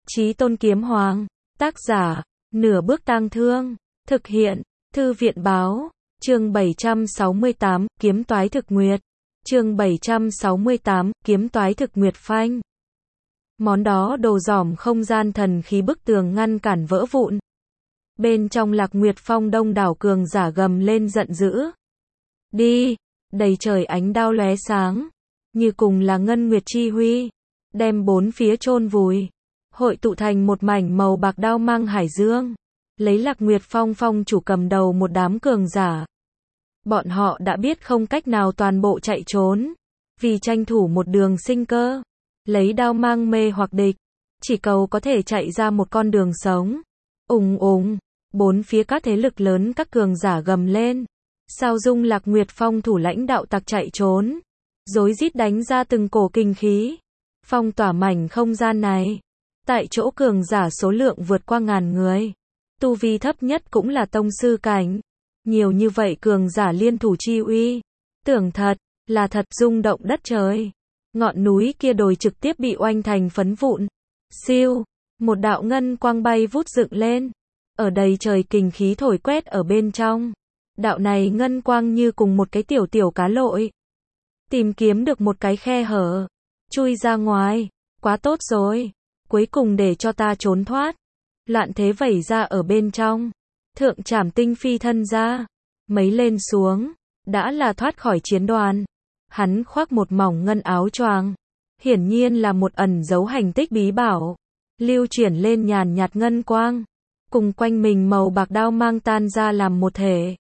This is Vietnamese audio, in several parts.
Chí Tôn Kiếm Hoàng. Tác giả, Nửa Bước Tang Thương. Thực hiện, Thư viện Báo. Chương 768, Kiếm Toái Thực Nguyệt. Chương 768, Kiếm Toái Thực Nguyệt phanh. Món đó đồ dỏm không gian thần khí bức tường ngăn cản vỡ vụn. Bên trong Lạc Nguyệt Phong đông đảo cường giả gầm lên giận dữ. Đi! Đầy trời ánh đao lóe sáng, như cùng là ngân nguyệt chi huy, đem bốn phía chôn vùi, hội tụ thành một mảnh màu bạc đao mang hải dương, lấy Lạc Nguyệt Phong phong chủ cầm đầu một đám cường giả. Bọn họ đã biết không cách nào toàn bộ chạy trốn, vì tranh thủ một đường sinh cơ, lấy đao mang mê hoặc địch, chỉ cầu có thể chạy ra một con đường sống. Ùng ùng, bốn phía các thế lực lớn các cường giả gầm lên. Sao Dung Lạc Nguyệt Phong thủ lãnh đạo tặc chạy trốn, rối rít đánh ra từng cổ kinh khí, phong tỏa mảnh không gian này. Tại chỗ cường giả số lượng vượt qua 1000 người, tu vi thấp nhất cũng là tông sư cảnh. Nhiều như vậy cường giả liên thủ chi uy, tưởng thật, là thật rung động đất trời. Ngọn núi kia đồi trực tiếp bị oanh thành phấn vụn. Siêu, một đạo ngân quang bay vút dựng lên, ở đầy trời kình khí thổi quét ở bên trong. Đạo này ngân quang như cùng một cái tiểu cá lội, tìm kiếm được một cái khe hở, chui ra ngoài. Quá tốt rồi, cuối cùng để cho ta trốn thoát. Loạn thế vẩy ra ở bên trong. Thượng Trảm Tinh phi thân ra, mấy lên xuống, đã là thoát khỏi chiến đoàn. Hắn khoác một mỏng ngân áo choàng, hiển nhiên là một ẩn giấu hành tích bí bảo, lưu chuyển lên nhàn nhạt ngân quang, cùng quanh mình màu bạc đao mang tan ra làm một thể.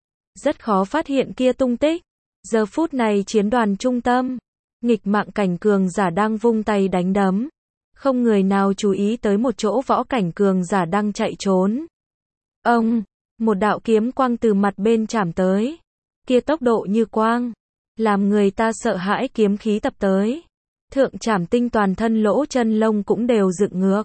Rất khó phát hiện kia tung tích. Giờ phút này chiến đoàn trung tâm, nghịch mạng cảnh cường giả đang vung tay đánh đấm. Không người nào chú ý tới một chỗ võ cảnh cường giả đang chạy trốn. Ông, một đạo kiếm quang từ mặt bên chạm tới. Kia tốc độ như quang, làm người ta sợ hãi, kiếm khí tập tới. Thượng Trảm Tinh toàn thân lỗ chân lông cũng đều dựng ngược.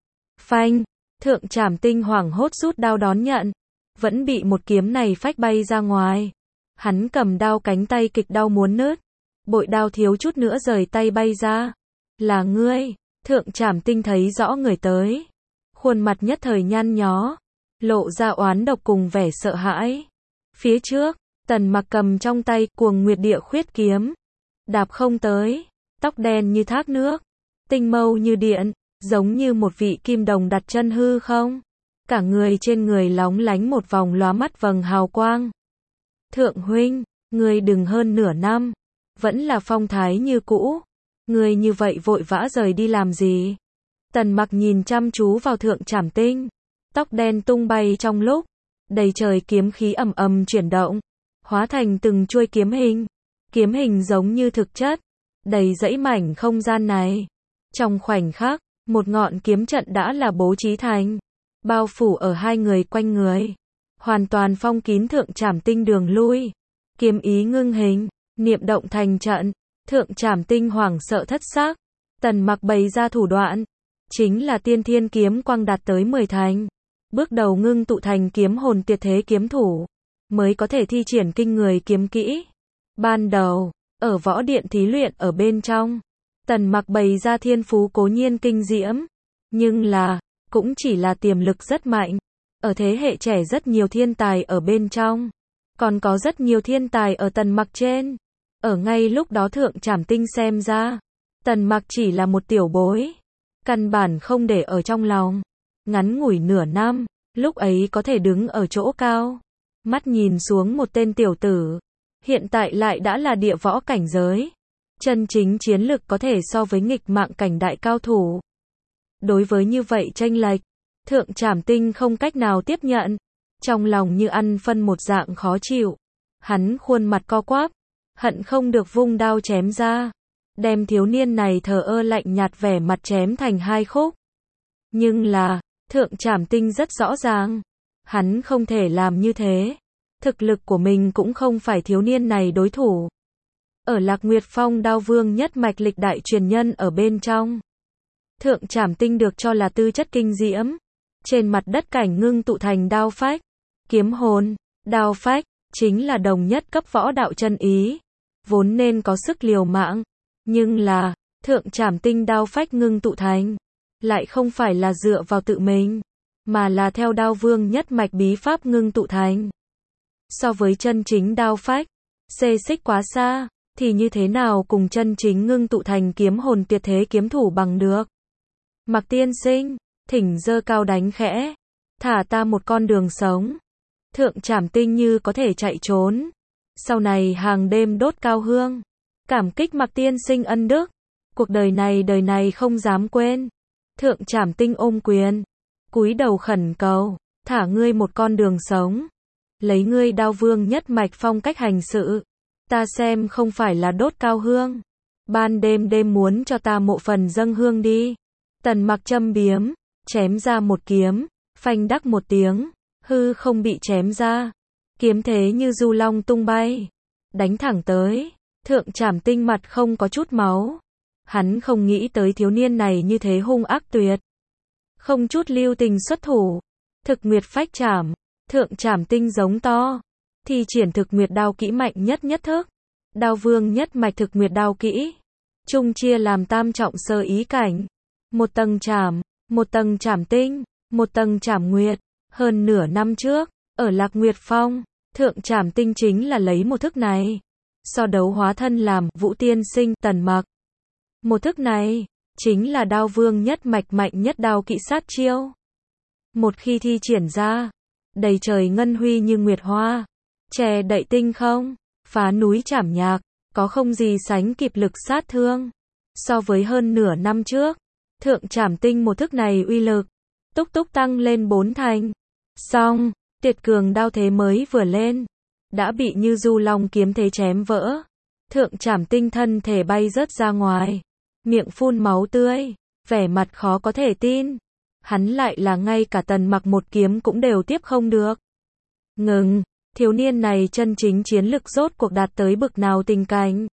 Phanh, Thượng Trảm Tinh hoảng hốt rút đao đón nhận. Vẫn bị một kiếm này phách bay ra ngoài. Hắn cầm đao cánh tay kịch đau muốn nứt. Bội đao thiếu chút nữa rời tay bay ra. Là ngươi. Thượng Trảm Tinh thấy rõ người tới. Khuôn mặt nhất thời nhăn nhó, lộ ra oán độc cùng vẻ sợ hãi. Phía trước, Tần Mặc cầm trong tay Cuồng Nguyệt Địa Khuyết kiếm. Đạp không tới. Tóc đen như thác nước, tinh mâu như điện, giống như một vị kim đồng đặt chân hư không. Cả người trên người lóng lánh một vòng lóa mắt vầng hào quang. Thượng huynh, ngươi đừng hơn nửa năm, vẫn là phong thái như cũ. Ngươi như vậy vội vã rời đi làm gì? Tần Mặc nhìn chăm chú vào Thượng Trảm Tinh, tóc đen tung bay trong lúc, đầy trời kiếm khí ầm ầm chuyển động, hóa thành từng chuôi kiếm hình. Kiếm hình giống như thực chất, đầy dãy mảnh không gian này. Trong khoảnh khắc, một ngọn kiếm trận đã là bố trí thành, bao phủ ở hai người quanh người, hoàn toàn phong kín Thượng Trảm Tinh đường lui. Kiếm ý ngưng hình, niệm động thành trận. Thượng Trảm Tinh hoảng sợ thất xác. Tần Mặc bày ra thủ đoạn, chính là tiên thiên kiếm quang đạt tới 10 thành. Bước đầu ngưng tụ thành kiếm hồn tuyệt thế kiếm thủ, mới có thể thi triển kinh người kiếm kỹ. Ban đầu, ở võ điện thí luyện ở bên trong, Tần Mặc bày ra thiên phú cố nhiên kinh diễm, nhưng là, cũng chỉ là tiềm lực rất mạnh. Ở thế hệ trẻ rất nhiều thiên tài ở bên trong, còn có rất nhiều thiên tài ở Tần Mặc trên. Ở ngay lúc đó Thượng Trảm Tinh xem ra, Tần Mặc chỉ là một tiểu bối, căn bản không để ở trong lòng. Ngắn ngủi nửa năm, lúc ấy có thể đứng ở chỗ cao, mắt nhìn xuống một tên tiểu tử, hiện tại lại đã là địa võ cảnh giới. Chân chính chiến lực có thể so với nghịch mạng cảnh đại cao thủ. Đối với như vậy chênh lệch, Thượng Trảm Tinh không cách nào tiếp nhận, trong lòng như ăn phân một dạng khó chịu. Hắn khuôn mặt co quắp, hận không được vung đao chém ra, đem thiếu niên này thờ ơ lạnh nhạt vẻ mặt chém thành hai khúc. Nhưng là, Thượng Trảm Tinh rất rõ ràng, hắn không thể làm như thế. Thực lực của mình cũng không phải thiếu niên này đối thủ. Ở Lạc Nguyệt Phong đao vương nhất mạch lịch đại truyền nhân ở bên trong, Thượng Trảm Tinh được cho là tư chất kinh diễm. Trên mặt đất cảnh ngưng tụ thành đao phách, kiếm hồn. Đao phách chính là đồng nhất cấp võ đạo chân ý, vốn nên có sức liều mạng. Nhưng là, Thượng Trảm Tinh đao phách ngưng tụ thành lại không phải là dựa vào tự mình, mà là theo đao vương nhất mạch bí pháp ngưng tụ thành. So với chân chính đao phách, xê xích quá xa, thì như thế nào cùng chân chính ngưng tụ thành kiếm hồn tuyệt thế kiếm thủ bằng được. Mạc tiên sinh, thỉnh giơ cao đánh khẽ, thả ta một con đường sống. Thượng Trảm Tinh như có thể chạy trốn. Sau này hàng đêm đốt cao hương, cảm kích Mạc tiên sinh ân đức, cuộc đời này không dám quên. Thượng Trảm Tinh ôm quyền, cúi đầu khẩn cầu, thả ngươi một con đường sống. Lấy ngươi đao vương nhất mạch phong cách hành sự, ta xem không phải là đốt cao hương. Ban đêm muốn cho ta mộ phần dâng hương đi. Tần Mặc châm biếm, chém ra một kiếm, phanh đắc một tiếng, hư không bị chém ra. Kiếm thế như du long tung bay, đánh thẳng tới. Thượng Trảm Tinh mặt không có chút máu. Hắn không nghĩ tới thiếu niên này như thế hung ác tuyệt, không chút lưu tình xuất thủ. Thực Nguyệt phách trảm, Thượng Trảm Tinh giống to, thi triển Thực Nguyệt đao kỹ mạnh nhất thức. Đao vương nhất mạch Thực Nguyệt đao kỹ, chung chia làm tam trọng sơ ý cảnh. Một tầng trảm, một tầng trảm tinh, một tầng trảm nguyệt. Hơn nửa năm trước, ở Lạc Nguyệt Phong, Thượng Trảm Tinh chính là lấy một thức này so đấu hóa thân làm Vũ Tiên Sinh Tần Mặc. Một thức này chính là đao vương nhất mạch mạnh nhất đao kỹ sát chiêu. Một khi thi triển ra, đầy trời ngân huy như nguyệt hoa, che đậy tinh không, phá núi chảm nhạc, có không gì sánh kịp lực sát thương. So với hơn nửa năm trước, Thượng Trảm Tinh một thức này uy lực túc tăng lên 4 thành. Song, tuyệt cường đao thế mới vừa lên, đã bị như du long kiếm thế chém vỡ. Thượng Trảm Tinh thân thể bay rớt ra ngoài, miệng phun máu tươi, vẻ mặt khó có thể tin. Hắn lại là ngay cả Tần Mặc một kiếm cũng đều tiếp không được. Ngừng, thiếu niên này chân chính chiến lực rốt cuộc đạt tới bực nào tình cảnh.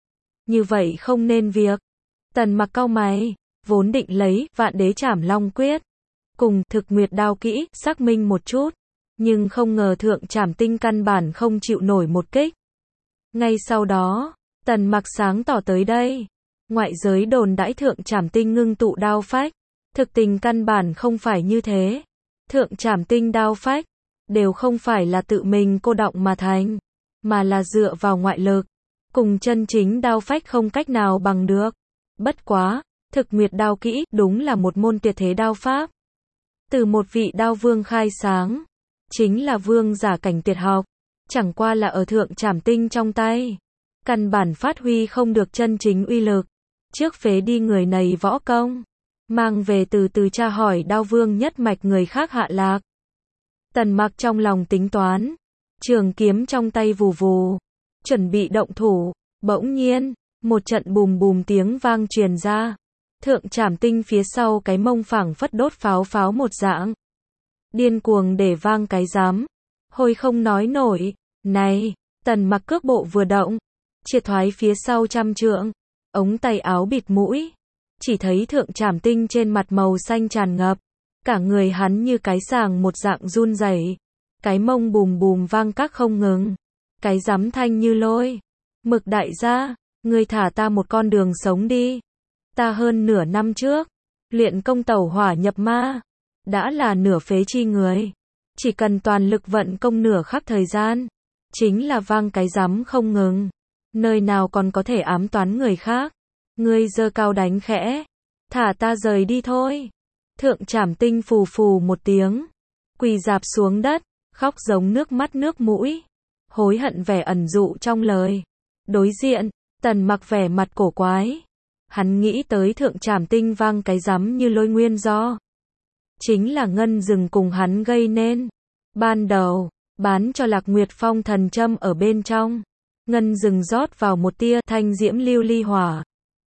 Như vậy không nên việc. Tần Mặc cau mày, vốn định lấy Vạn Đế Trảm Long Quyết cùng Thực Nguyệt đao kỹ xác minh một chút, nhưng không ngờ Thượng Trảm Tinh căn bản không chịu nổi một kích. Ngay sau đó, Tần Mặc sáng tỏ tới đây, ngoại giới đồn đãi Thượng Trảm Tinh ngưng tụ đao phách, thực tình căn bản không phải như thế. Thượng Trảm Tinh đao phách đều không phải là tự mình cô đọng mà thành, mà là dựa vào ngoại lực, cùng chân chính đao phách không cách nào bằng được. Bất quá, Thực Nguyệt đao kỹ đúng là một môn tuyệt thế đao pháp, từ một vị đao vương khai sáng, chính là vương giả cảnh tuyệt học, chẳng qua là ở Thượng Trảm Tinh trong tay, căn bản phát huy không được chân chính uy lực. Trước phế đi người này võ công, mang về từ từ tra hỏi đao vương nhất mạch người khác hạ lạc. Tần Mặc trong lòng tính toán, trường kiếm trong tay vù vù, chuẩn bị động thủ. Bỗng nhiên, một trận bùm bùm tiếng vang truyền ra. Thượng Trảm Tinh phía sau cái mông phảng phất đốt pháo một dạng, điên cuồng để vang cái rắm, hồi không nói nổi. Này, Tần Mặc cước bộ vừa động, triệt thoái phía sau trăm trượng, ống tay áo bịt mũi, chỉ thấy Thượng Trảm Tinh trên mặt màu xanh tràn ngập, cả người hắn như cái sàng một dạng run rẩy, cái mông bùm bùm vang các không ngừng, cái rắm thanh như lôi. Mực đại gia, ngươi thả ta một con đường sống đi. Ta hơn nửa năm trước, luyện công tẩu hỏa nhập ma, đã là nửa phế chi người. Chỉ cần toàn lực vận công nửa khắc thời gian, chính là vang cái rắm không ngừng. Nơi nào còn có thể ám toán người khác. Ngươi giơ cao đánh khẽ, thả ta rời đi thôi. Thượng Trảm Tinh phù phù một tiếng, quỳ rạp xuống đất, khóc giống nước mắt nước mũi, hối hận vẻ ẩn dụ trong lời. Đối diện, Tần Mặc vẻ mặt cổ quái. Hắn nghĩ tới Thượng Trảm Tinh vang cái rắm như lôi nguyên do, chính là Ngân Dừng cùng hắn gây nên. Ban đầu, bán cho Lạc Nguyệt Phong thần châm ở bên trong, Ngân Dừng rót vào một tia thanh diễm lưu ly hỏa,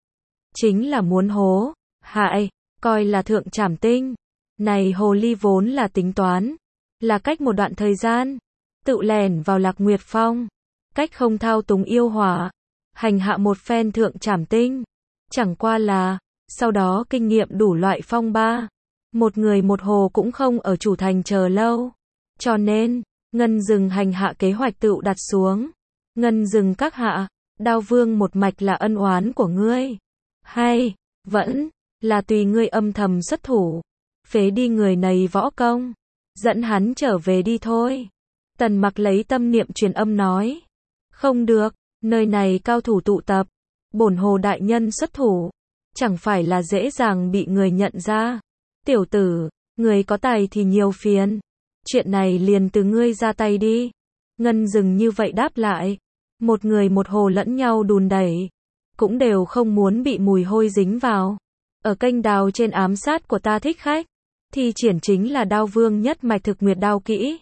chính là muốn hố hại, coi là Thượng Trảm Tinh. Này hồ ly vốn là tính toán, là cách một đoạn thời gian, tự lẻn vào Lạc Nguyệt Phong, cách không thao túng yêu hỏa, hành hạ một phen Thượng Trảm Tinh. Chẳng qua là, sau đó kinh nghiệm đủ loại phong ba, một người một hồ cũng không ở chủ thành chờ lâu. Cho nên, Ngân Dừng hành hạ kế hoạch tự đặt xuống. Ngân Dừng các hạ, đao vương một mạch là ân oán của ngươi, hay vẫn là tùy ngươi âm thầm xuất thủ, phế đi người này võ công, dẫn hắn trở về đi thôi. Tần Mặc lấy tâm niệm truyền âm nói. Không được, nơi này cao thủ tụ tập, bổn hồ đại nhân xuất thủ, chẳng phải là dễ dàng bị người nhận ra. Tiểu tử, người có tài thì nhiều phiền, chuyện này liền từ ngươi ra tay đi. Ngân Dừng như vậy đáp lại, một người một hồ lẫn nhau đùn đẩy, cũng đều không muốn bị mùi hôi dính vào. Ở kênh đào trên ám sát của ta thích khách, thi triển chính là Đao Vương nhất mạch thực nguyệt đao kỹ.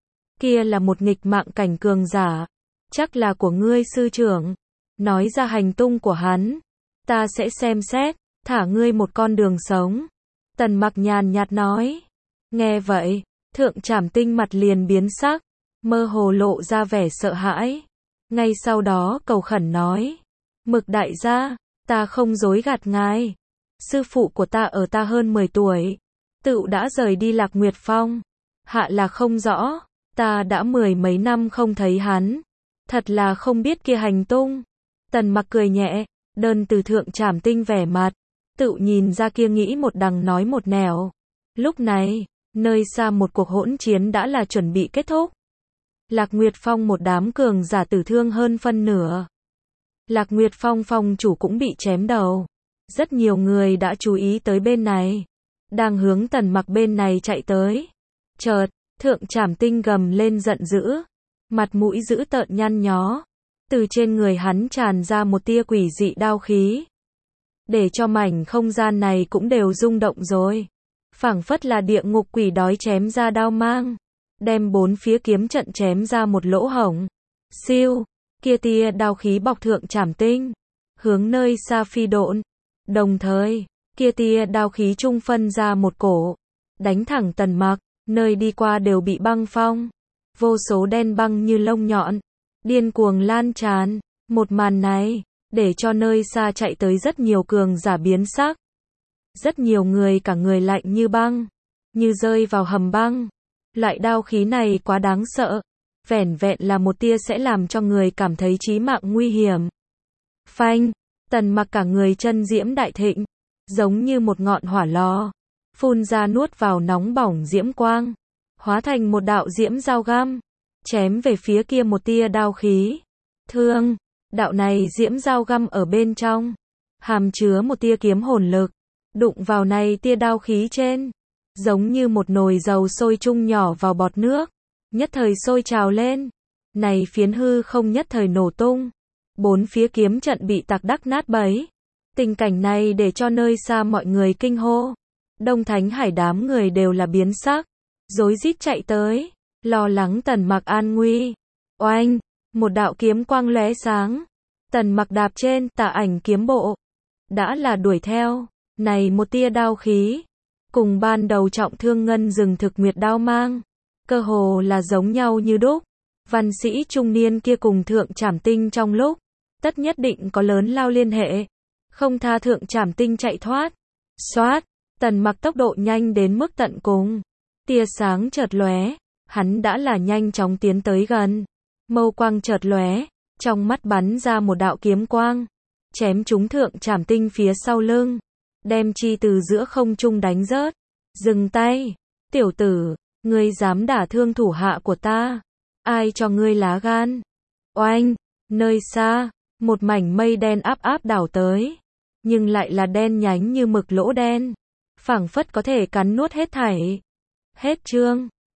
Kia là một nghịch mạng cảnh cường giả, chắc là của ngươi sư trưởng. Nói ra hành tung của hắn, ta sẽ xem xét, thả ngươi một con đường sống. Tần Mặc nhàn nhạt nói. Nghe vậy, Thượng Trảm Tinh mặt liền biến sắc, mơ hồ lộ ra vẻ sợ hãi. Ngay sau đó cầu khẩn nói. Mực đại gia, ta không dối gạt ngài. Sư phụ của ta ở ta hơn 10 tuổi, tựu đã rời đi Lạc Nguyệt Phong. Hạ là không rõ, ta đã 10 mấy năm không thấy hắn, thật là không biết kia hành tung. Tần Mặc cười nhẹ, đơn từ Thượng Trảm Tinh vẻ mặt, tựu nhìn ra kia nghĩ một đằng nói một nẻo. Lúc này, nơi xa một cuộc hỗn chiến đã là chuẩn bị kết thúc. Lạc Nguyệt Phong một đám cường giả tử thương hơn phân nửa. Lạc Nguyệt Phong phong chủ cũng bị chém đầu. Rất nhiều người đã chú ý tới bên này, đang hướng Tần Mặc bên này chạy tới. Chợt, Thượng Trảm Tinh gầm lên giận dữ, mặt mũi dữ tợn nhăn nhó, từ trên người hắn tràn ra một tia quỷ dị đao khí, để cho mảnh không gian này cũng đều rung động rồi. Phảng phất là địa ngục quỷ đói chém ra đao mang, đem bốn phía kiếm trận chém ra một lỗ hổng. Siêu, kia tia đao khí bọc Thượng Trảm Tinh, hướng nơi xa phi độn. Đồng thời, kia tia đao khí trung phân ra một cổ, đánh thẳng Tần Mặc, nơi đi qua đều bị băng phong. Vô số đen băng như lông nhọn, điên cuồng lan tràn. Một màn này, để cho nơi xa chạy tới rất nhiều cường giả biến sắc. Rất nhiều người cả người lạnh như băng, như rơi vào hầm băng. Loại đao khí này quá đáng sợ, vẻn vẹn là một tia sẽ làm cho người cảm thấy chí mạng nguy hiểm. Phanh, Tần Mặc cả người chân diễm đại thịnh, giống như một ngọn hỏa lò, phun ra nuốt vào nóng bỏng diễm quang, hóa thành một đạo diễm dao găm, chém về phía kia một tia đao khí. Thương, đạo này diễm dao găm ở bên trong, hàm chứa một tia kiếm hồn lực, đụng vào này tia đao khí trên, giống như một nồi dầu sôi chung nhỏ vào bọt nước, nhất thời sôi trào lên. Này phiến hư không nhất thời nổ tung, bốn phía kiếm trận bị tạc đắc nát bấy. Tình cảnh này để cho nơi xa mọi người kinh hô. Đông Thánh Hải đám người đều là biến sắc, rối rít chạy tới, lo lắng Tần Mặc an nguy. Oanh, một đạo kiếm quang lóe sáng, Tần Mặc đạp trên Tà Ảnh kiếm bộ, đã là đuổi theo. Này một tia đao khí, cùng ban đầu trọng thương Ngân Dừng thực nguyệt đao mang, cơ hồ là giống nhau như đúc. Văn sĩ trung niên kia cùng Thượng Trảm Tinh trong lúc tất nhất định có lớn lao liên hệ, không tha Thượng Trảm Tinh chạy thoát. Xoát, Tần Mặc tốc độ nhanh đến mức tận cùng, tia sáng chợt lóe, hắn đã là nhanh chóng tiến tới gần. Mâu quang chợt lóe, trong mắt bắn ra một đạo kiếm quang, chém trúng Thượng Trảm Tinh phía sau lưng, đem chi từ giữa không trung đánh rớt. Dừng tay, tiểu tử, ngươi dám đả thương thủ hạ của ta, ai cho ngươi lá gan? Oanh, nơi xa, một mảnh mây đen áp áp đảo tới, nhưng lại là đen nhánh như mực lỗ đen, phảng phất có thể cắn nuốt hết thảy. Hết chương.